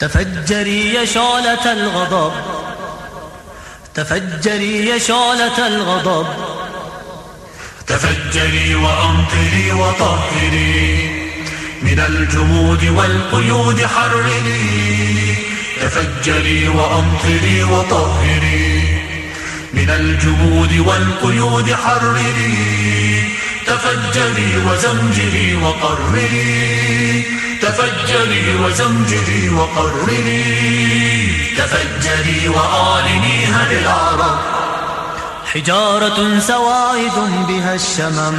تفجري يا شعلة الغضب، تفجري يا شعلة الغضب، تفجري وأمطري وطهري من الجمود والقيود حرري. تفجري وأمطري وطهري من الجمود والقيود حرري. تفجري وزمجري وقرري، تفجري وزمجري وقرري. تفجري وأعلنيها للعرب، حجارة سواعد بها الشمم،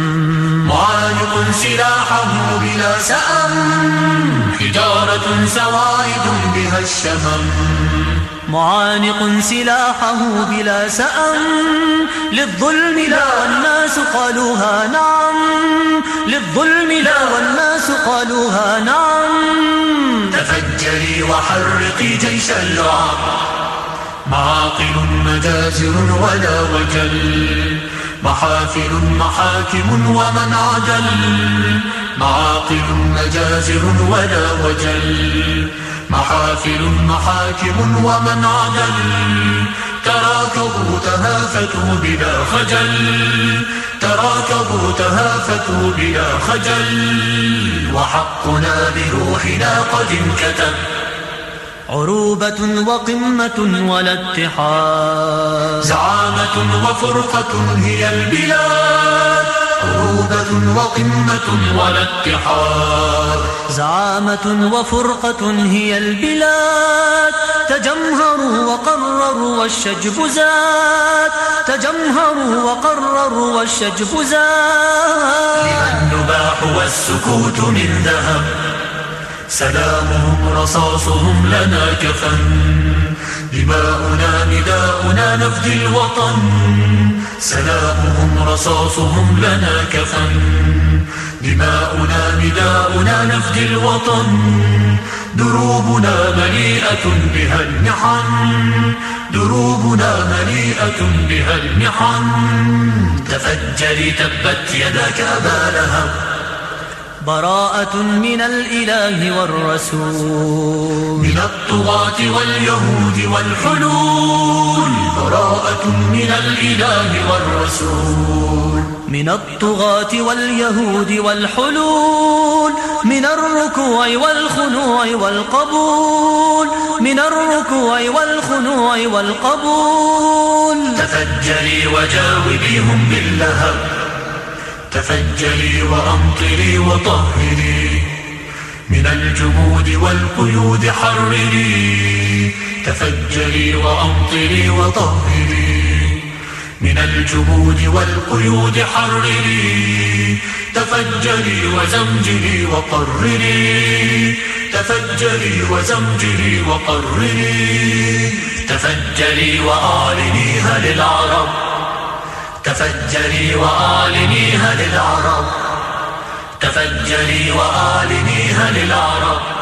معانق سلاحه بلا سأم. حجارة سواعد بها الشمم، معانق سلاحه بلا سأم. للظلم لا والناس قالوها نعم، للظلم لا والناس قالوها نعم. تفجري وحرقي جيش اللعب، معاقل مجازر ولا وجل، محافل محاكم ومن عجل. معاقل مجازر ولا وجل، محافل محاكم ومن عجل. تراكبوا تهافتوا بلا خجل، تراكبوا تهافتوا بلا خجل. وحقنا بروحنا قد انكتب، عروبة وقمة ولا اتحاد، زعامة وفرقة هي البلاد. عروبة وقمة ولا اتحاد، زعامة وفرقة هي البلاد. تجمهروا وقرروا والشجب زاد، تجمهروا وقرروا والشجب زاد. لمن نباح والسكوت من ذهب، سلامهم رصاصهم لنا كفن. دماؤنا نداؤنا نفدي الوطن، سلامهم رصاصهم لنا كفن. دماؤنا نداؤنا نفدي الوطن. دروبنا مليئة بها المحن، دروبنا مليئة بها المحن. تفجري تبت يداك أبا لهب، براءة من الإله والرسول، من الطغاة واليهود والحلول. براءة من الإله والرسول، من الطغاة واليهود والحلول. من الركوع والخنوع والقبول، من الركوع والخنوع والقبول. تفجري وجاوبيهم باللهب، تفجري وأمطري وطهري من الجمود والقيود حرري. تفجري وأمطري وطهري من الجمود والقيود حرري. تفجري وزمجري وقرري، تفجري وزمجري وقرري. تفجري وأعلنيها للعرب، تفجري وأعلنيها للعرب، تفجري وأعلنيها للعرب.